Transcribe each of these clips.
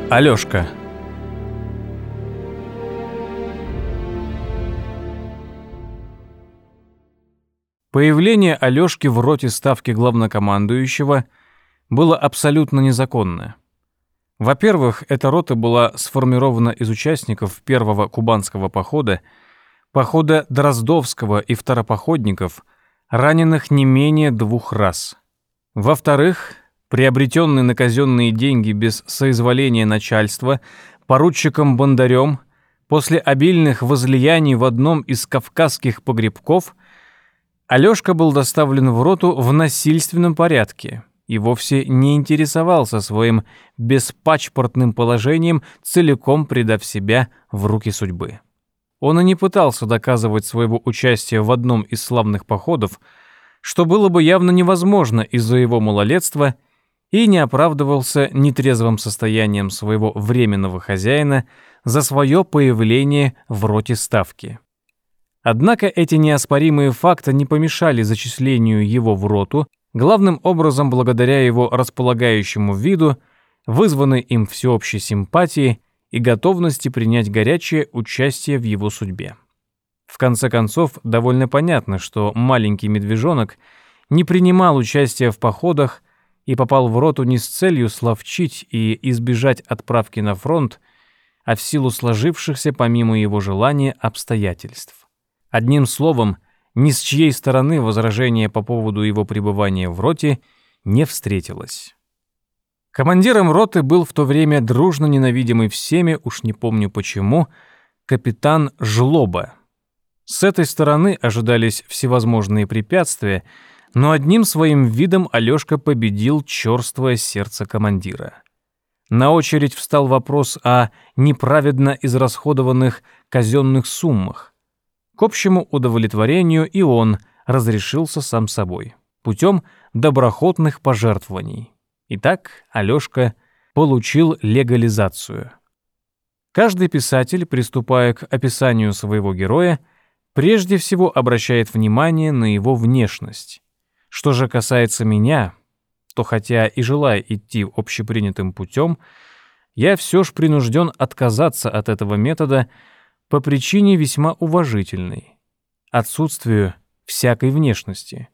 Алёшка. Появление Алёшки в роте ставки главнокомандующего было абсолютно незаконно. Во-первых, эта рота была сформирована из участников первого кубанского похода, похода Дроздовского и второпоходников, раненых не менее 2 раз. Во-вторых, приобретенный на казенные деньги без соизволения начальства поручиком Бондарем после обильных возлияний в одном из кавказских погребков Алёшка был доставлен в роту в насильственном порядке и вовсе не интересовался своим беспачпортным положением, целиком предав себя в руки судьбы. Он и не пытался доказывать своего участия в одном из славных походов, что было бы явно невозможно из-за его малолетства, и не оправдывался нетрезвым состоянием своего временного хозяина за свое появление в роте ставки. Однако эти неоспоримые факты не помешали зачислению его в роту, главным образом благодаря его располагающему виду, вызванной им всеобщей симпатии и готовности принять горячее участие в его судьбе. В конце концов, довольно понятно, что маленький медвежонок не принимал участия в походах и попал в роту не с целью словчить и избежать отправки на фронт, а в силу сложившихся помимо его желания обстоятельств. Одним словом, ни с чьей стороны возражения по поводу его пребывания в роте не встретилось. Командиром роты был в то время дружно ненавидимый всеми, уж не помню почему, капитан Жлоба. С этой стороны ожидались всевозможные препятствия, но одним своим видом Алёшка победил чёрствое сердце командира. На очередь встал вопрос о неправедно израсходованных казенных суммах. К общему удовлетворению и он разрешился сам собой, путем доброхотных пожертвований. Итак, Алёшка получил легализацию. Каждый писатель, приступая к описанию своего героя, прежде всего обращает внимание на его внешность. Что же касается меня, то хотя и желая идти общепринятым путем, я все ж принужден отказаться от этого метода по причине весьма уважительной — отсутствию всякой внешности.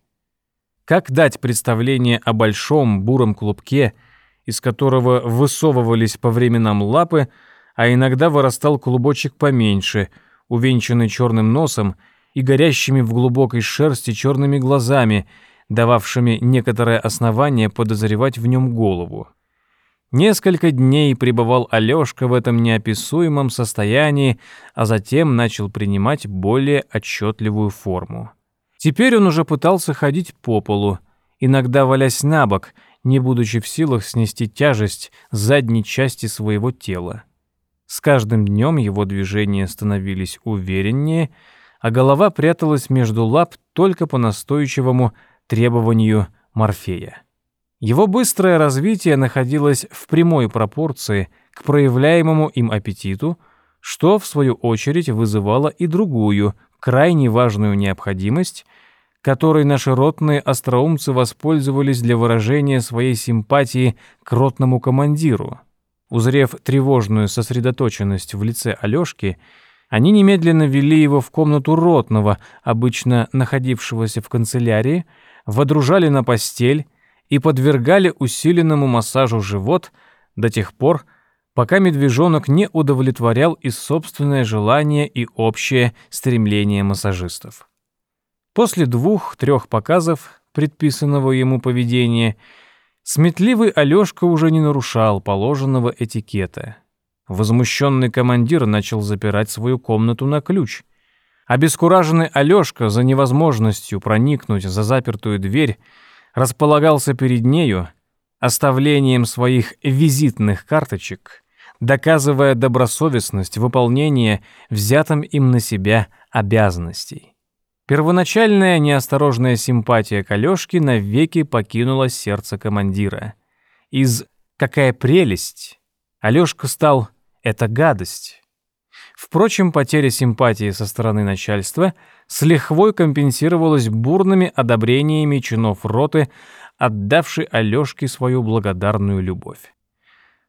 Как дать представление о большом буром клубке, из которого высовывались по временам лапы, а иногда вырастал клубочек поменьше, увенчанный черным носом и горящими в глубокой шерсти черными глазами, дававшими некоторое основание подозревать в нем голову. Несколько дней пребывал Алёшка в этом неописуемом состоянии, а затем начал принимать более отчетливую форму. Теперь он уже пытался ходить по полу, иногда валясь на бок, не будучи в силах снести тяжесть задней части своего тела. С каждым днем его движения становились увереннее, а голова пряталась между лап только по настойчивому требованию Морфея. Его быстрое развитие находилось в прямой пропорции к проявляемому им аппетиту, что, в свою очередь, вызывало и другую, крайне важную необходимость, которой наши ротные остроумцы воспользовались для выражения своей симпатии к ротному командиру. Узрев тревожную сосредоточенность в лице Алёшки, они немедленно ввели его в комнату ротного, обычно находившегося в канцелярии, водружали на постель и подвергали усиленному массажу живот до тех пор, пока медвежонок не удовлетворял и собственное желание, и общее стремление массажистов. После 2-3 показов предписанного ему поведения сметливый Алёшка уже не нарушал положенного этикета. Возмущенный командир начал запирать свою комнату на ключ. Обескураженный Алёшка за невозможностью проникнуть за запертую дверь располагался перед нею, оставлением своих визитных карточек, доказывая добросовестность выполнения взятым им на себя обязанностей. Первоначальная неосторожная симпатия к Алёшке навеки покинула сердце командира. Из «какая прелесть» Алёшка стал «это гадость». Впрочем, потеря симпатии со стороны начальства с лихвой компенсировалась бурными одобрениями чинов роты, отдавшей Алёшке свою благодарную любовь.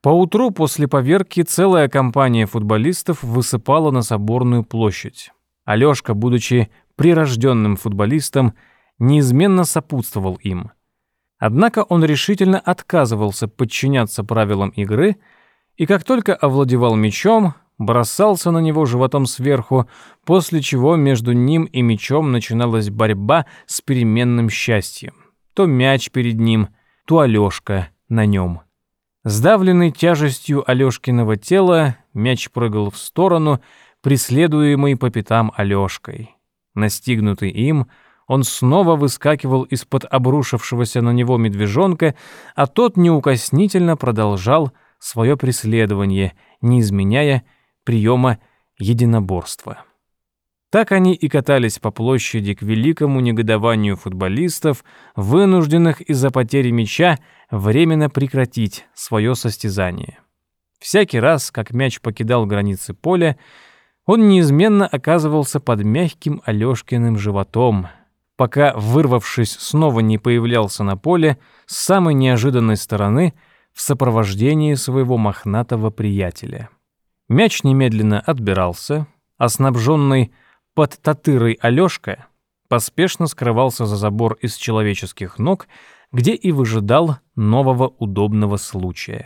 Поутру после поверки целая компания футболистов высыпала на Соборную площадь. Алёшка, будучи прирожденным футболистом, неизменно сопутствовал им. Однако он решительно отказывался подчиняться правилам игры и как только овладевал мячом, бросался на него животом сверху, после чего между ним и мячом начиналась борьба с переменным счастьем. То мяч перед ним, то Алёшка на нем. Сдавленный тяжестью Алёшкиного тела, мяч прыгал в сторону, преследуемый по пятам Алёшкой. Настигнутый им, он снова выскакивал из-под обрушившегося на него медвежонка, а тот неукоснительно продолжал свое преследование, не изменяя приема единоборства. Так они и катались по площади к великому негодованию футболистов, вынужденных из-за потери мяча временно прекратить свое состязание. Всякий раз, как мяч покидал границы поля, он неизменно оказывался под мягким Алёшкиным животом, пока, вырвавшись, снова не появлялся на поле с самой неожиданной стороны в сопровождении своего мохнатого приятеля. Мяч немедленно отбирался, а снабженный под татырой Алёшка поспешно скрывался за забор из человеческих ног, где и выжидал нового удобного случая.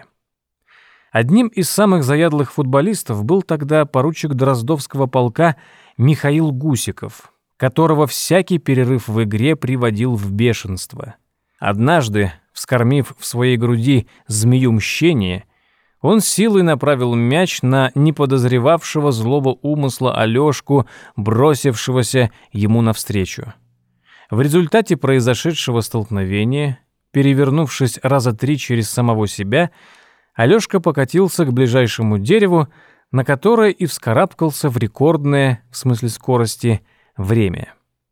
Одним из самых заядлых футболистов был тогда поручик Дроздовского полка Михаил Гусиков, которого всякий перерыв в игре приводил в бешенство. Однажды, вскормив в своей груди змею мщения, он силой направил мяч на неподозревавшего злого умысла Алёшку, бросившегося ему навстречу. В результате произошедшего столкновения, перевернувшись раза 3 через самого себя, Алёшка покатился к ближайшему дереву, на которое и вскарабкался в рекордное, в смысле скорости, время.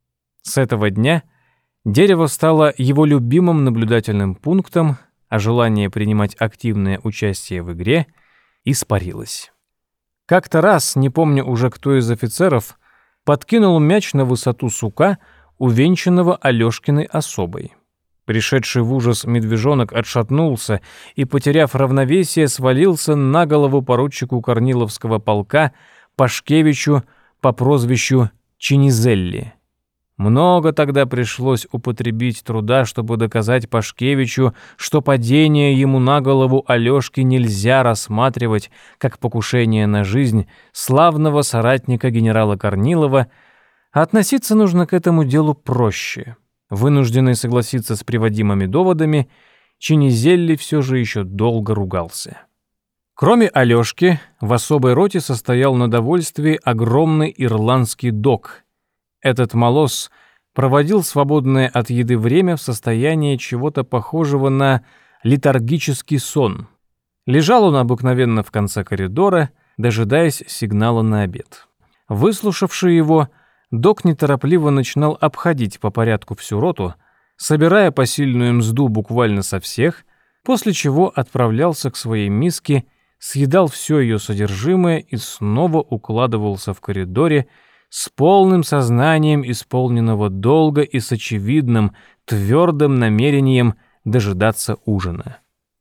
С этого дня дерево стало его любимым наблюдательным пунктом, а желание принимать активное участие в игре испарилось. Как-то раз, не помню уже кто из офицеров, подкинул мяч на высоту сука, увенчанного Алёшкиной особой. Пришедший в ужас медвежонок отшатнулся и, потеряв равновесие, свалился на голову поручику Корниловского полка Пашкевичу по прозвищу Чинизелли. Много тогда пришлось употребить труда, чтобы доказать Пашкевичу, что падение ему на голову Алёшки нельзя рассматривать как покушение на жизнь славного соратника генерала Корнилова, а относиться нужно к этому делу проще. Вынужденный согласиться с приводимыми доводами, Чинизелли все же еще долго ругался. Кроме Алёшки, в особой роте состоял на довольствии огромный ирландский дог. Этот молос проводил свободное от еды время в состоянии чего-то похожего на летаргический сон. Лежал он обыкновенно в конце коридора, дожидаясь сигнала на обед. Выслушавший его, дог неторопливо начинал обходить по порядку всю роту, собирая посильную мзду буквально со всех, после чего отправлялся к своей миске, съедал все ее содержимое и снова укладывался в коридоре с полным сознанием исполненного долга и с очевидным, твердым намерением дожидаться ужина.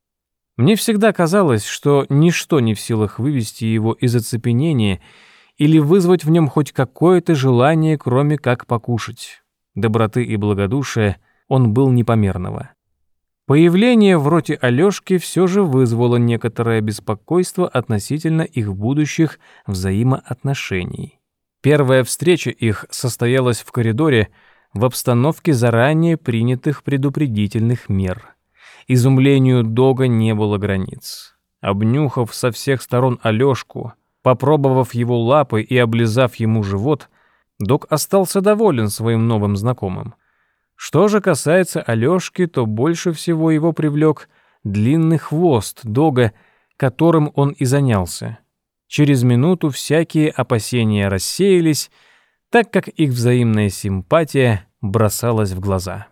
Мне всегда казалось, что ничто не в силах вывести его из оцепенения или вызвать в нем хоть какое-то желание, кроме как покушать. Доброты и благодушия он был непомерного. Появление в роте Алёшки все же вызвало некоторое беспокойство относительно их будущих взаимоотношений. Первая встреча их состоялась в коридоре в обстановке заранее принятых предупредительных мер. Изумлению дога не было границ. Обнюхав со всех сторон Алёшку, попробовав его лапы и облизав ему живот, дог остался доволен своим новым знакомым. Что же касается Алёшки, то больше всего его привлек длинный хвост дога, которым он и занялся. Через минуту всякие опасения рассеялись, так как их взаимная симпатия бросалась в глаза.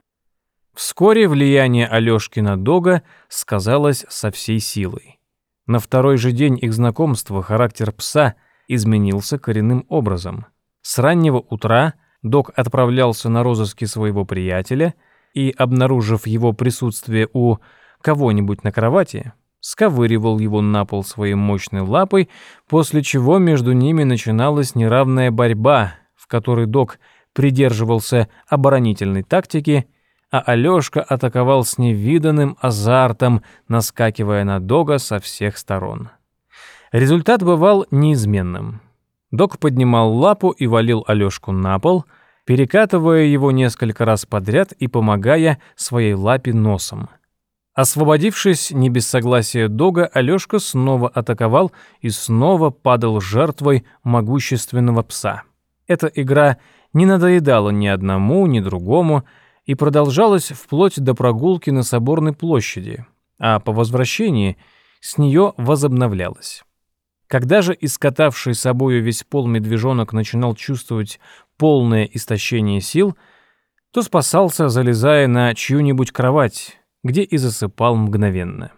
Вскоре влияние Алёшки на дога сказалось со всей силой. На второй же день их знакомства характер пса изменился коренным образом. С раннего утра дог отправлялся на розыски своего приятеля и, обнаружив его присутствие у кого-нибудь на кровати, сковыривал его на пол своей мощной лапой, после чего между ними начиналась неравная борьба, в которой Дог придерживался оборонительной тактики, а Алёшка атаковал с невиданным азартом, наскакивая на Дога со всех сторон. Результат бывал неизменным. Дог поднимал лапу и валил Алёшку на пол, перекатывая его несколько раз подряд и помогая своей лапе носом. Освободившись не без согласия Дога, Алёшка снова атаковал и снова падал жертвой могущественного пса. Эта игра не надоедала ни одному, ни другому и продолжалась вплоть до прогулки на Соборной площади, а по возвращении с неё возобновлялась. Когда же искатавший собою весь пол медвежонок начинал чувствовать полное истощение сил, то спасался, залезая на чью-нибудь кровать, где и засыпал мгновенно.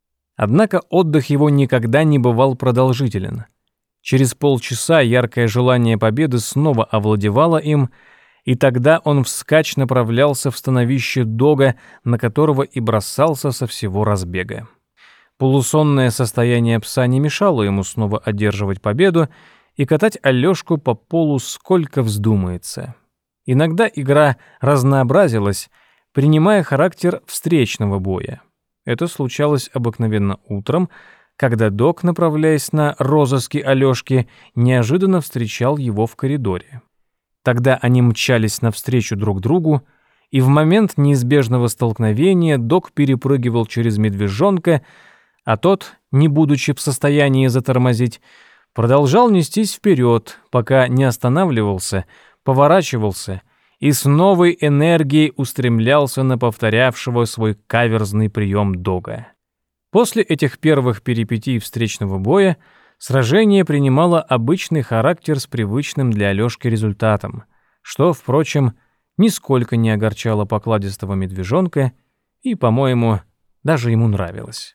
Однако отдых его никогда не бывал продолжителен. Через полчаса яркое желание победы снова овладевало им, и тогда он вскачь направлялся в становище Дога, на которого и бросался со всего разбега. Полусонное состояние пса не мешало ему снова одерживать победу и катать Алёшку по полу сколько вздумается. Иногда игра разнообразилась, принимая характер встречного боя. Это случалось обыкновенно утром, когда Дог, направляясь на розыски Алёшки, неожиданно встречал его в коридоре. Тогда они мчались навстречу друг другу, и в момент неизбежного столкновения Дог перепрыгивал через медвежонка, а тот, не будучи в состоянии затормозить, продолжал нестись вперед, пока не останавливался, поворачивался и с новой энергией устремлялся на повторявшего свой каверзный прием Дога. После этих первых перипетий встречного боя сражение принимало обычный характер с привычным для Алёшки результатом, что, впрочем, нисколько не огорчало покладистого медвежонка и, по-моему, даже ему нравилось.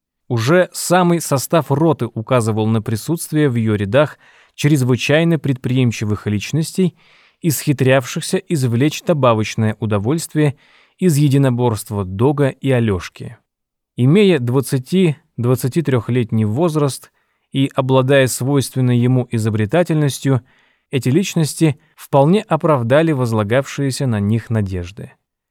Уже самый состав роты указывал на присутствие в ее рядах чрезвычайно предприимчивых личностей, исхитрявшихся извлечь добавочное удовольствие из единоборства Дога и Алёшки. Имея 20-23-летний возраст и обладая свойственной ему изобретательностью, эти личности вполне оправдали возлагавшиеся на них надежды.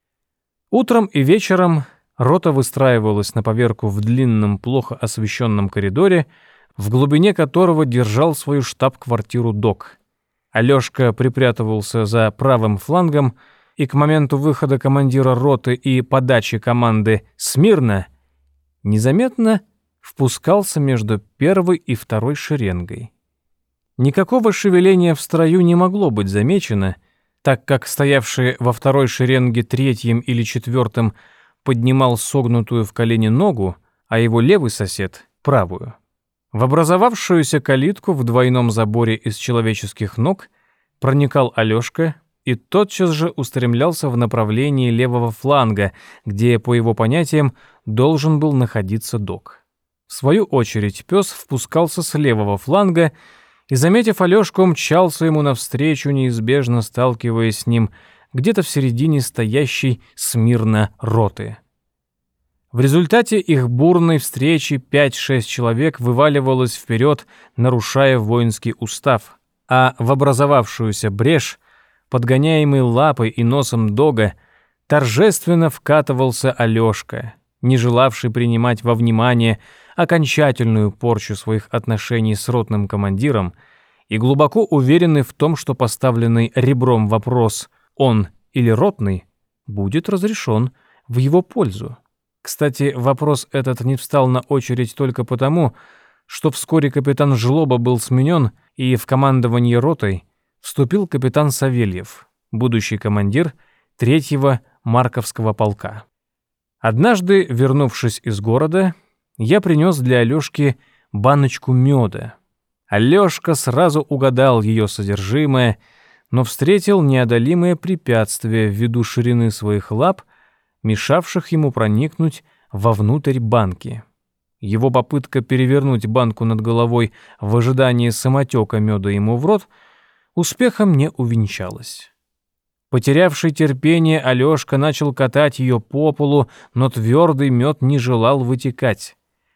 Утром и вечером рота выстраивалась на поверку в длинном, плохо освещенном коридоре, в глубине которого держал свою штаб-квартиру Дог. Алёшка припрятывался за правым флангом, и к моменту выхода командира роты и подачи команды «Смирно» незаметно впускался между первой и второй шеренгой. Никакого шевеления в строю не могло быть замечено, так как стоявший во второй шеренге третьим или четвертым поднимал согнутую в колене ногу, а его левый сосед — правую. В образовавшуюся калитку в двойном заборе из человеческих ног проникал Алёшка и тотчас же устремлялся в направлении левого фланга, где, по его понятиям, должен был находиться Дог. В свою очередь пес впускался с левого фланга и, заметив Алёшку, мчался ему навстречу, неизбежно сталкиваясь с ним где-то в середине стоящей смирно роты. В результате их бурной встречи 5-6 человек вываливалось вперед, нарушая воинский устав, а в образовавшуюся брешь, подгоняемый лапой и носом Дога, торжественно вкатывался Алёшка, не желавший принимать во внимание окончательную порчу своих отношений с ротным командиром и глубоко уверенный в том, что поставленный ребром вопрос «он или ротный» будет разрешен в его пользу. Кстати, вопрос этот не встал на очередь только потому, что вскоре капитан Жлоба был сменен, и в командование ротой вступил капитан Савельев, будущий командир 3-го Марковского полка. Однажды, вернувшись из города, я принес для Алёшки баночку мёда. Алёшка сразу угадал её содержимое, но встретил неодолимое препятствие ввиду ширины своих лап, мешавших ему проникнуть вовнутрь банки. Его попытка перевернуть банку над головой в ожидании самотека мёда ему в рот успехом не увенчалась. Потерявший терпение, Алёшка начал катать её по полу, но твёрдый мёд не желал вытекать.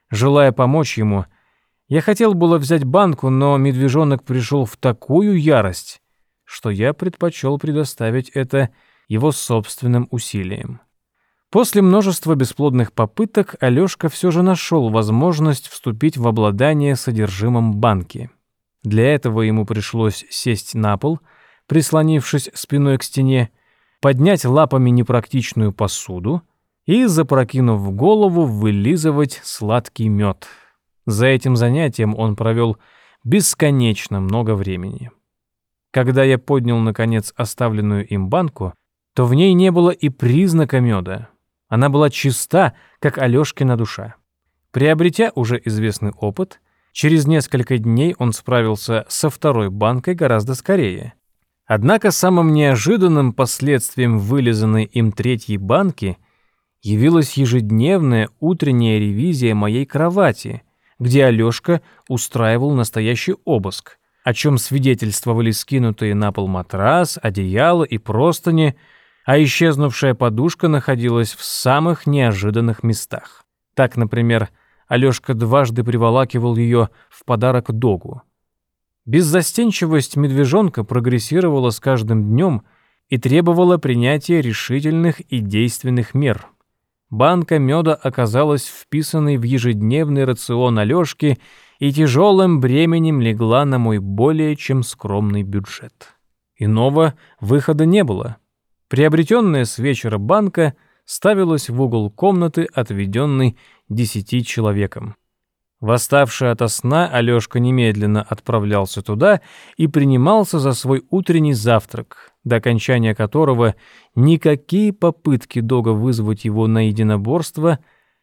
Желая помочь ему, я хотел было взять банку, но медвежонок пришел в такую ярость, что я предпочел предоставить это его собственным усилиям. После множества бесплодных попыток Алёшка все же нашел возможность вступить в обладание содержимым банки. Для этого ему пришлось сесть на пол, прислонившись спиной к стене, поднять лапами непрактичную посуду и, запрокинув голову, вылизывать сладкий мед. За этим занятием он провел бесконечно много времени. Когда я поднял, наконец, оставленную им банку, то в ней не было и признака меда. Она была чиста, как Алёшкина душа. Приобретя уже известный опыт, через несколько дней он справился со второй банкой гораздо скорее. Однако самым неожиданным последствием вылизанной им третьей банки явилась ежедневная утренняя ревизия моей кровати, где Алёшка устраивал настоящий обыск, о чем свидетельствовали скинутые на пол матрас, одеяло и простыни, а исчезнувшая подушка находилась в самых неожиданных местах. Так, например, Алёшка дважды приволакивал её в подарок Догу. Беззастенчивость медвежонка прогрессировала с каждым днем и требовала принятия решительных и действенных мер. Банка меда оказалась вписанной в ежедневный рацион Алёшки и тяжелым бременем легла на мой более чем скромный бюджет. Иного выхода не было. Приобретенная с вечера банка ставилась в угол комнаты, отведенной 10 человекам. Восставший ото сна, Алёшка немедленно отправлялся туда и принимался за свой утренний завтрак, до окончания которого никакие попытки Дога вызвать его на единоборство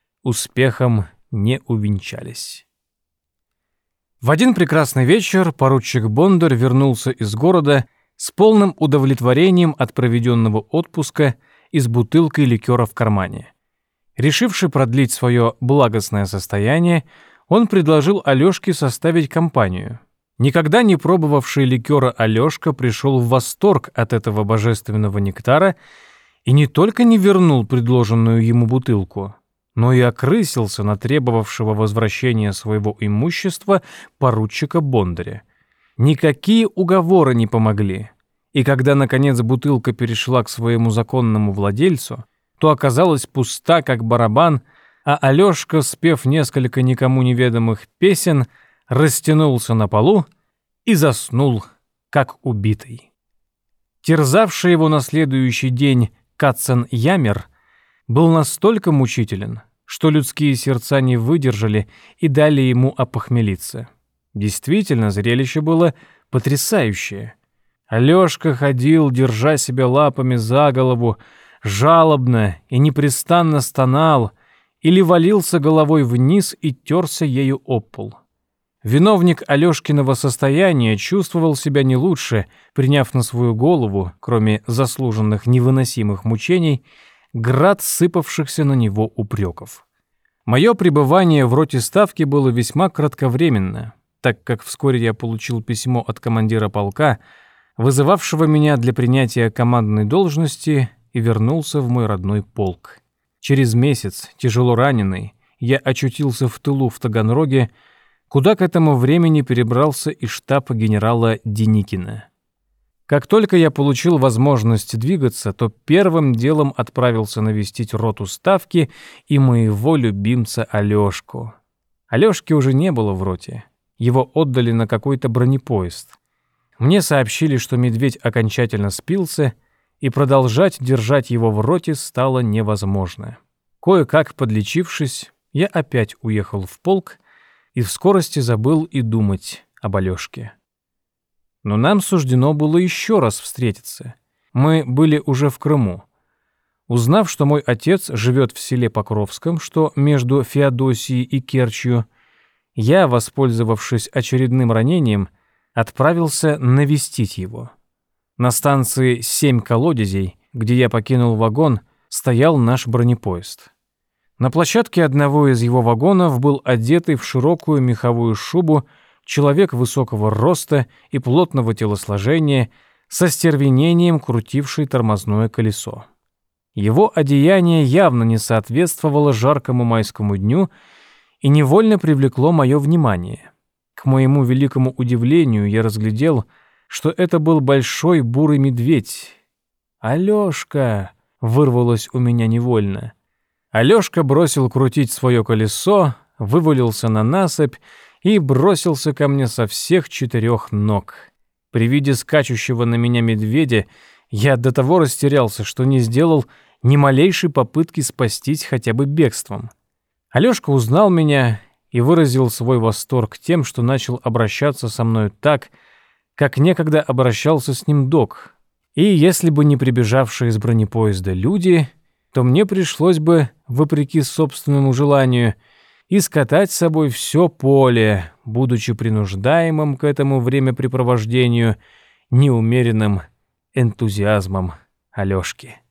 успехом не увенчались. В один прекрасный вечер поручик Бондарь вернулся из города с полным удовлетворением от проведенного отпуска и с бутылкой ликера в кармане. Решивший продлить свое благостное состояние, он предложил Алёшке составить компанию. Никогда не пробовавший ликера Алёшка пришел в восторг от этого божественного нектара и не только не вернул предложенную ему бутылку, но и окрысился на требовавшего возвращения своего имущества поручика Бондаря. Никакие уговоры не помогли, и когда, наконец, бутылка перешла к своему законному владельцу, то оказалась пуста, как барабан, а Алёшка, спев несколько никому неведомых песен, растянулся на полу и заснул, как убитый. Терзавший его на следующий день Катцен-Ямер был настолько мучителен, что людские сердца не выдержали и дали ему опохмелиться. Действительно, зрелище было потрясающее. Алёшка ходил, держа себя лапами за голову, жалобно и непрестанно стонал, или валился головой вниз и терся ею об пол. Виновник Алёшкиного состояния чувствовал себя не лучше, приняв на свою голову, кроме заслуженных невыносимых мучений, град сыпавшихся на него упреков. Мое пребывание в роте ставки было весьма кратковременно, так как вскоре я получил письмо от командира полка, вызывавшего меня для принятия командной должности, и вернулся в мой родной полк. Через месяц, тяжело раненый, я очутился в тылу в Таганроге, куда к этому времени перебрался и штаб генерала Деникина. Как только я получил возможность двигаться, то первым делом отправился навестить роту ставки и моего любимца Алёшку. Алёшки уже не было в роте. Его отдали на какой-то бронепоезд. Мне сообщили, что медведь окончательно спился, и продолжать держать его в роте стало невозможно. Кое-как подлечившись, я опять уехал в полк и в скорости забыл и думать об Алёшке. Но нам суждено было еще раз встретиться. Мы были уже в Крыму. Узнав, что мой отец живет в селе Покровском, что между Феодосией и Керчью, я, воспользовавшись очередным ранением, отправился навестить его. На станции 7 колодезей, где я покинул вагон, стоял наш бронепоезд. На площадке одного из его вагонов был одетый в широкую меховую шубу человек высокого роста и плотного телосложения, со стервенением крутивший тормозное колесо. Его одеяние явно не соответствовало жаркому майскому дню, и невольно привлекло мое внимание. К моему великому удивлению я разглядел, что это был большой бурый медведь. «Алёшка!» — вырвалось у меня невольно. Алёшка бросил крутить свое колесо, вывалился на насыпь и бросился ко мне со всех 4 ног. При виде скачущего на меня медведя я до того растерялся, что не сделал ни малейшей попытки спастись хотя бы бегством. Алёшка узнал меня и выразил свой восторг тем, что начал обращаться со мной так, как некогда обращался с ним док. И если бы не прибежавшие из бронепоезда люди, то мне пришлось бы, вопреки собственному желанию, искатать с собой все поле, будучи принуждаемым к этому времяпрепровождению неумеренным энтузиазмом Алёшки.